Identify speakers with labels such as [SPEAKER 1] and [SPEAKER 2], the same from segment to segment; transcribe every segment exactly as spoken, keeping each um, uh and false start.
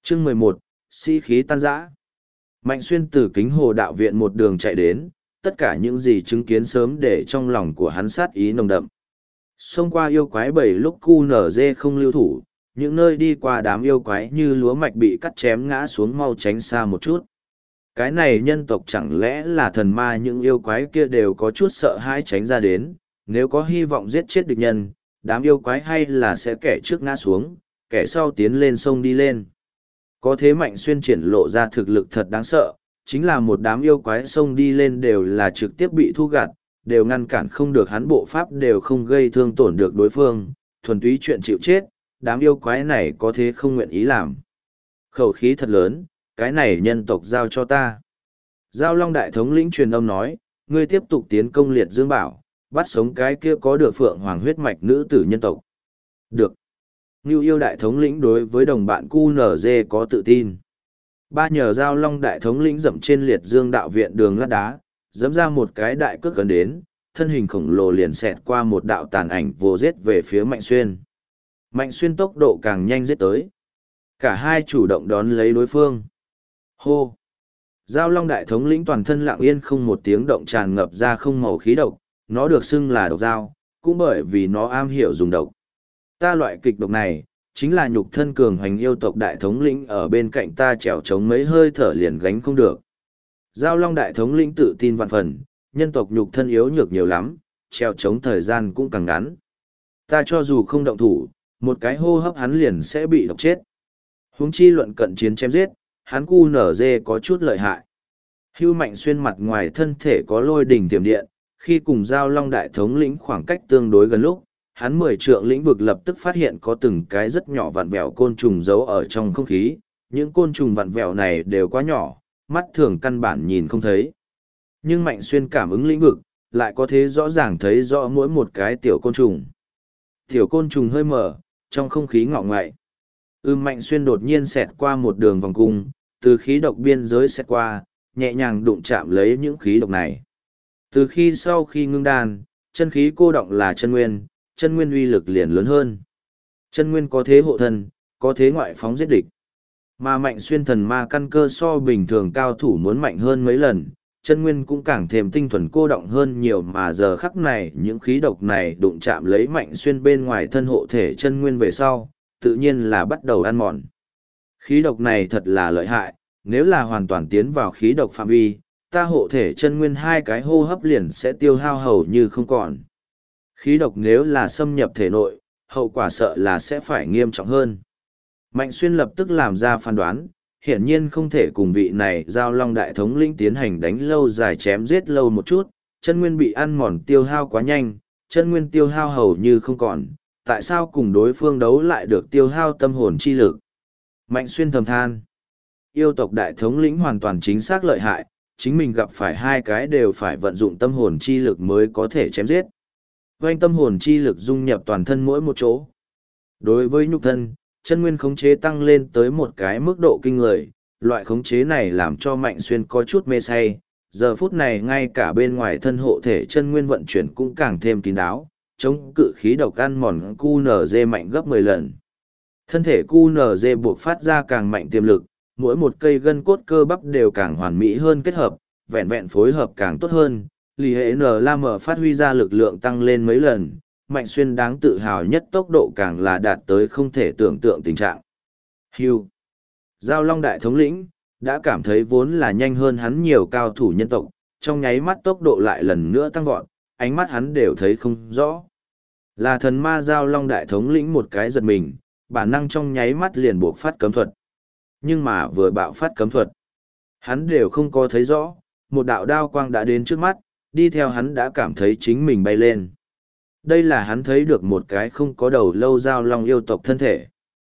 [SPEAKER 1] Chương mười một, sĩ khí tan rã. Mạnh Xuyên từ kính hồ đạo viện một đường chạy đến, tất cả những gì chứng kiến sớm để trong lòng của hắn sát ý nồng đậm. Xông qua yêu quái bảy lúc cu nở dê không lưu thủ, những nơi đi qua đám yêu quái như lúa mạch bị cắt chém ngã xuống mau tránh xa một chút. Cái này nhân tộc chẳng lẽ là thần ma, những yêu quái kia đều có chút sợ hãi tránh ra đến, nếu có hy vọng giết chết địch nhân, đám yêu quái hay là sẽ kẻ trước ngã xuống, kẻ sau tiến lên sông đi lên. Có thế Mạnh Xuyên triển lộ ra thực lực thật đáng sợ, chính là một đám yêu quái sông đi lên đều là trực tiếp bị thu gặt, đều ngăn cản không được hắn, bộ pháp đều không gây thương tổn được đối phương, thuần túy chuyện chịu chết, đám yêu quái này có thế không nguyện ý làm. Khẩu khí thật lớn, cái này nhân tộc giao cho ta. Giao Long Đại thống lĩnh truyền âm nói, ngươi tiếp tục tiến công Liệt Dương Bảo, bắt sống cái kia có được phượng hoàng huyết mạch nữ tử nhân tộc. Được. Ngưu Yêu Đại thống lĩnh đối với đồng bạn cu nở dê có tự tin. Ba nhờ Giao Long Đại thống lĩnh dậm trên Liệt Dương đạo viện đường lát đá, dẫm ra một cái đại cước gần đến, thân hình khổng lồ liền xẹt qua một đạo tàn ảnh vô giết về phía Mạnh Xuyên. Mạnh Xuyên tốc độ càng nhanh giết tới. Cả hai chủ động đón lấy đối phương. Hô! Giao Long Đại thống lĩnh toàn thân lặng yên không một tiếng động tràn ngập ra không màu khí độc, nó được xưng là độc dao, cũng bởi vì nó am hiểu dùng độc. Ta loại kịch độc này, chính là nhục thân cường hoành yêu tộc đại thống lĩnh ở bên cạnh ta trèo chống mấy hơi thở liền gánh không được. Giao Long Đại thống lĩnh tự tin vạn phần, nhân tộc nhục thân yếu nhược nhiều lắm, trèo chống thời gian cũng càng ngắn. Ta cho dù không động thủ, một cái hô hấp hắn liền sẽ bị độc chết. Huống chi luận cận chiến chém giết, hắn cu nở dê có chút lợi hại. Hưu Mạnh Xuyên mặt ngoài thân thể có lôi đỉnh tiềm điện, khi cùng Giao Long Đại thống lĩnh khoảng cách tương đối gần lúc, hắn mười trượng lĩnh vực lập tức phát hiện có từng cái rất nhỏ vặn vẹo côn trùng giấu ở trong không khí. Những côn trùng vặn vẹo này đều quá nhỏ, mắt thường căn bản nhìn không thấy. Nhưng Mạnh Xuyên cảm ứng lĩnh vực, lại có thể rõ ràng thấy rõ mỗi một cái tiểu côn trùng. Tiểu côn trùng hơi mở, trong không khí ngọ ngoại. Ưm Mạnh Xuyên đột nhiên xẹt qua một đường vòng cung, từ khí độc biên giới xẹt qua, nhẹ nhàng đụng chạm lấy những khí độc này. Từ khi sau khi ngưng đan, chân khí cô động là chân nguyên, chân nguyên uy lực liền lớn hơn. Chân nguyên có thế hộ thân, có thế ngoại phóng giết địch. Mà Mạnh Xuyên thần ma căn cơ so bình thường cao thủ muốn mạnh hơn mấy lần, chân nguyên cũng càng thêm tinh thuần cô động hơn nhiều, mà giờ khắc này những khí độc này đụng chạm lấy Mạnh Xuyên bên ngoài thân hộ thể chân nguyên về sau, tự nhiên là bắt đầu ăn mòn. Khí độc này thật là lợi hại, nếu là hoàn toàn tiến vào khí độc phạm vi, ta hộ thể chân nguyên hai cái hô hấp liền sẽ tiêu hao hầu như không còn. Khí độc nếu là xâm nhập thể nội, hậu quả sợ là sẽ phải nghiêm trọng hơn. Mạnh Xuyên lập tức làm ra phán đoán, hiển nhiên không thể cùng vị này Giao Long Đại thống lĩnh tiến hành đánh lâu dài chém giết lâu một chút, chân nguyên bị ăn mòn tiêu hao quá nhanh, chân nguyên tiêu hao hầu như không còn, tại sao cùng đối phương đấu lại được tiêu hao tâm hồn chi lực. Mạnh Xuyên thầm than, yêu tộc đại thống lĩnh hoàn toàn chính xác lợi hại, chính mình gặp phải hai cái đều phải vận dụng tâm hồn chi lực mới có thể chém giết. Vành tâm hồn chi lực dung nhập toàn thân mỗi một chỗ. Đối với nhục thân, chân nguyên khống chế tăng lên tới một cái mức độ kinh người, loại khống chế này làm cho Mạnh Xuyên có chút mê say, giờ phút này ngay cả bên ngoài thân hộ thể chân nguyên vận chuyển cũng càng thêm kín đáo, chống cự khí độc ăn mòn cu nở dê mạnh gấp mười lần. Thân thể cu nở dê buộc phát ra càng mạnh tiềm lực, mỗi một cây gân cốt cơ bắp đều càng hoàn mỹ hơn kết hợp, vẹn vẹn phối hợp càng tốt hơn, lì hệ N Lam phát huy ra lực lượng tăng lên mấy lần, Mạnh Xuyên đáng tự hào nhất tốc độ càng là đạt tới không thể tưởng tượng tình trạng. Hưu. Giao Long Đại thống lĩnh, đã cảm thấy vốn là nhanh hơn hắn nhiều cao thủ nhân tộc, trong nháy mắt tốc độ lại lần nữa tăng vọt, ánh mắt hắn đều thấy không rõ. Là thần ma Giao Long Đại thống lĩnh một cái giật mình, bản năng trong nháy mắt liền buộc phát cấm thuật. Nhưng mà vừa bạo phát cấm thuật, hắn đều không có thấy rõ, một đạo đao quang đã đến trước mắt, đi theo hắn đã cảm thấy chính mình bay lên. Đây là hắn thấy được một cái không có đầu lâu Giao Long yêu tộc thân thể.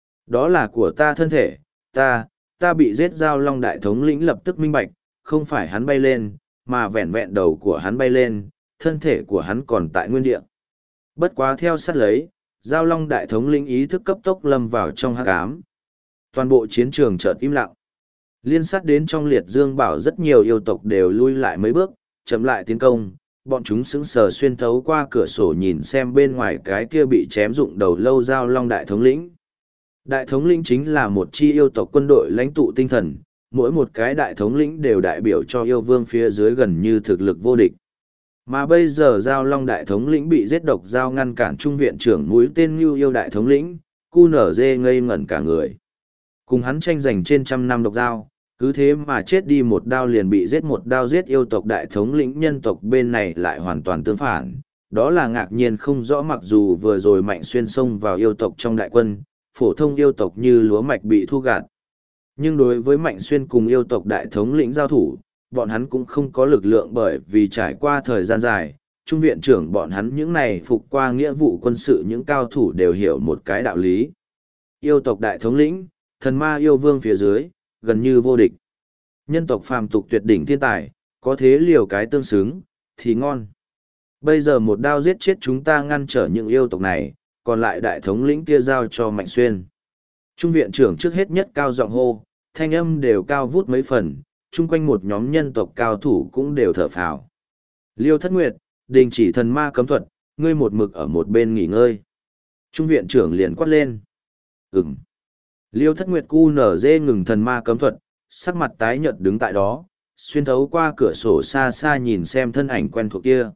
[SPEAKER 1] Đó là của ta thân thể, ta, ta bị giết. Giao Long Đại thống lĩnh lập tức minh bạch, không phải hắn bay lên, mà vẹn vẹn đầu của hắn bay lên, thân thể của hắn còn tại nguyên địa. Bất quá theo sát lấy, Giao Long Đại thống lĩnh ý thức cấp tốc lâm vào trong hắc ám. Toàn bộ chiến trường chợt im lặng. Liên sát đến trong Liệt Dương Bảo rất nhiều yêu tộc đều lui lại mấy bước, chậm lại tiến công, bọn chúng sững sờ xuyên thấu qua cửa sổ nhìn xem bên ngoài cái kia bị chém rụng đầu lâu Giao Long Đại thống lĩnh. Đại thống lĩnh chính là một chi yêu tộc quân đội lãnh tụ tinh thần, mỗi một cái đại thống lĩnh đều đại biểu cho yêu vương phía dưới gần như thực lực vô địch. Mà bây giờ Giao Long đại thống lĩnh bị giết độc giao ngăn cản trung viện trưởng mũi tên Ngưu Yêu đại thống lĩnh, cu nở dê ngây ngẩn cả người. Cùng hắn tranh giành trên trăm năm độc giao, cứ thế mà chết đi một đao liền bị giết một đao giết yêu tộc đại thống lĩnh nhân tộc bên này lại hoàn toàn tương phản. Đó là ngạc nhiên không rõ, mặc dù vừa rồi Mạnh Xuyên xông vào yêu tộc trong đại quân, phổ thông yêu tộc như lúa mạch bị thu gạt. Nhưng đối với Mạnh Xuyên cùng yêu tộc đại thống lĩnh giao thủ, bọn hắn cũng không có lực lượng, bởi vì trải qua thời gian dài, trung viện trưởng bọn hắn những này phục qua nghĩa vụ quân sự những cao thủ đều hiểu một cái đạo lý. Yêu tộc đại thống lĩnh, thần ma yêu vương phía dưới, gần như vô địch. Nhân tộc phàm tục tuyệt đỉnh thiên tài, có thế liều cái tương xứng, thì ngon. Bây giờ một đao giết chết chúng ta ngăn trở những yêu tộc này, còn lại đại thống lĩnh kia giao cho Mạnh Xuyên. Trung viện trưởng trước hết nhất cao giọng hô, thanh âm đều cao vút mấy phần, chung quanh một nhóm nhân tộc cao thủ cũng đều thở phào. Liêu Thất Nguyệt, đình chỉ thần ma cấm thuật, ngươi một mực ở một bên nghỉ ngơi. Trung viện trưởng liền quát lên. Ừm. Liêu Thất Nguyệt cu nở dê ngừng thần ma cấm thuật, sắc mặt tái nhợt đứng tại đó, xuyên thấu qua cửa sổ xa xa nhìn xem thân ảnh quen thuộc kia.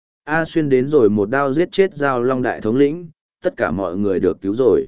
[SPEAKER 1] A Xuyên đến rồi một đao giết chết Giao Long đại thống lĩnh, tất cả mọi người được cứu rồi.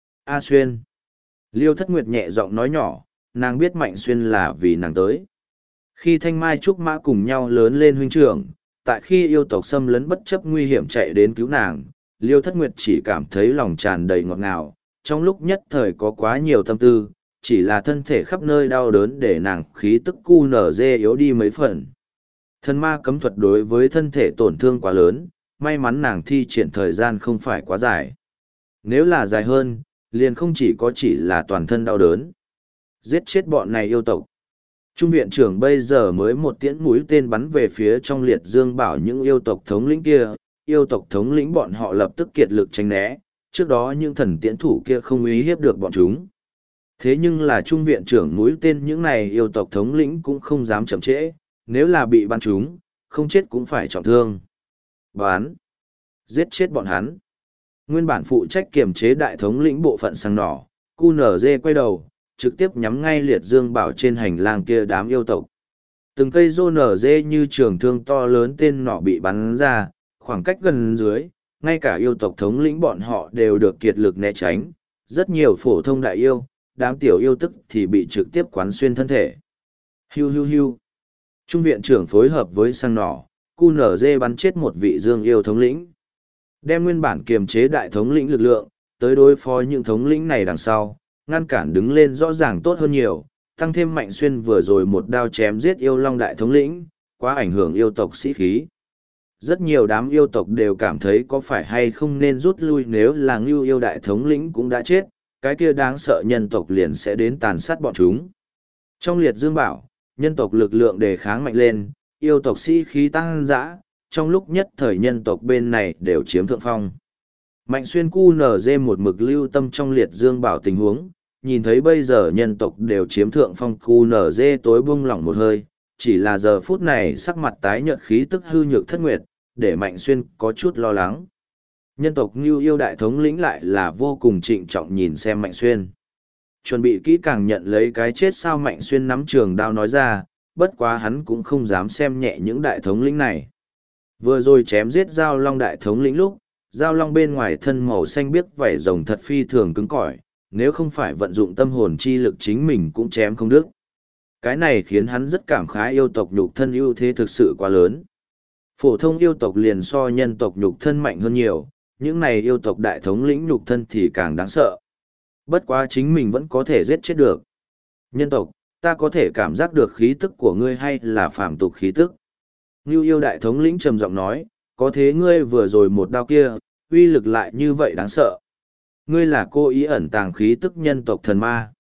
[SPEAKER 1] A Xuyên. Liêu Thất Nguyệt nhẹ giọng nói nhỏ, nàng biết Mạnh Xuyên là vì nàng tới. Khi Thanh Mai Trúc Mã cùng nhau lớn lên huynh trưởng, tại khi yêu tộc xâm lấn bất chấp nguy hiểm chạy đến cứu nàng, Liêu Thất Nguyệt chỉ cảm thấy lòng tràn đầy ngọt ngào, trong lúc nhất thời có quá nhiều tâm tư, chỉ là thân thể khắp nơi đau đớn để nàng khí tức cu nở dê yếu đi mấy phần. Thần ma cấm thuật đối với thân thể tổn thương quá lớn, may mắn nàng thi triển thời gian không phải quá dài. Nếu là dài hơn, liền không chỉ có chỉ là toàn thân đau đớn. Giết chết bọn này yêu tộc. Trung viện trưởng bây giờ mới một tiễn mũi tên bắn về phía trong liệt dương bảo những yêu tộc thống lĩnh kia, yêu tộc thống lĩnh bọn họ lập tức kiệt lực tránh né, trước đó những thần tiễn thủ kia không uy hiếp được bọn chúng. Thế nhưng là trung viện trưởng mũi tên những này yêu tộc thống lĩnh cũng không dám chậm trễ, nếu là bị bắn chúng, không chết cũng phải trọng thương. Bán. Giết chết bọn hắn. Nguyên bản phụ trách kiểm chế đại thống lĩnh bộ phận sang nỏ, cu nở dê quay đầu, trực tiếp nhắm ngay liệt dương bảo trên hành lang kia đám yêu tộc. Từng cây rô nở dê như trường thương to lớn tên nỏ bị bắn ra, khoảng cách gần dưới, ngay cả yêu tộc thống lĩnh bọn họ đều được kiệt lực né tránh, rất nhiều phổ thông đại yêu, đám tiểu yêu tức thì bị trực tiếp quán xuyên thân thể. Hiu hiu hiu. Trung viện trưởng phối hợp với sang nỏ, cu nở dê bắn chết một vị dương yêu thống lĩnh. Đem nguyên bản kiềm chế đại thống lĩnh lực lượng, tới đối phó những thống lĩnh này đằng sau, ngăn cản đứng lên rõ ràng tốt hơn nhiều, tăng thêm Mạnh Xuyên vừa rồi một đao chém giết yêu long đại thống lĩnh, quá ảnh hưởng yêu tộc sĩ khí. Rất nhiều đám yêu tộc đều cảm thấy có phải hay không nên rút lui, nếu là Ngưu Yêu đại thống lĩnh cũng đã chết, cái kia đáng sợ nhân tộc liền sẽ đến tàn sát bọn chúng. Trong liệt dương bảo, nhân tộc lực lượng đề kháng mạnh lên, yêu tộc sĩ khí tăng dã, trong lúc nhất thời nhân tộc bên này đều chiếm thượng phong. Mạnh Xuyên cu nở dê một mực lưu tâm trong liệt dương bảo tình huống, nhìn thấy bây giờ nhân tộc đều chiếm thượng phong, cu nở dê tối buông lỏng một hơi, chỉ là giờ phút này sắc mặt tái nhợt khí tức hư nhược thất nguyệt, để Mạnh Xuyên có chút lo lắng. Nhân tộc Ngưu Yêu đại thống lĩnh lại là vô cùng trịnh trọng nhìn xem Mạnh Xuyên. Chuẩn bị kỹ càng nhận lấy cái chết sao, Mạnh Xuyên nắm trường đao nói ra, bất quá hắn cũng không dám xem nhẹ những đại thống lĩnh này. Vừa rồi chém giết Giao Long đại thống lĩnh lúc, Giao Long bên ngoài thân màu xanh biếc vảy rồng thật phi thường cứng cỏi, nếu không phải vận dụng tâm hồn chi lực chính mình cũng chém không đứt. Cái này khiến hắn rất cảm khái yêu tộc nhục thân ưu thế thực sự quá lớn. Phổ thông yêu tộc liền so nhân tộc nhục thân mạnh hơn nhiều, những này yêu tộc đại thống lĩnh nhục thân thì càng đáng sợ. Bất quá chính mình vẫn có thể giết chết được. Nhân tộc, ta có thể cảm giác được khí tức của ngươi hay là phàm tục khí tức. Ngưu Yêu đại thống lĩnh trầm giọng nói, có thế ngươi vừa rồi một đao kia, uy lực lại như vậy đáng sợ. Ngươi là cô ý ẩn tàng khí tức nhân tộc thần ma.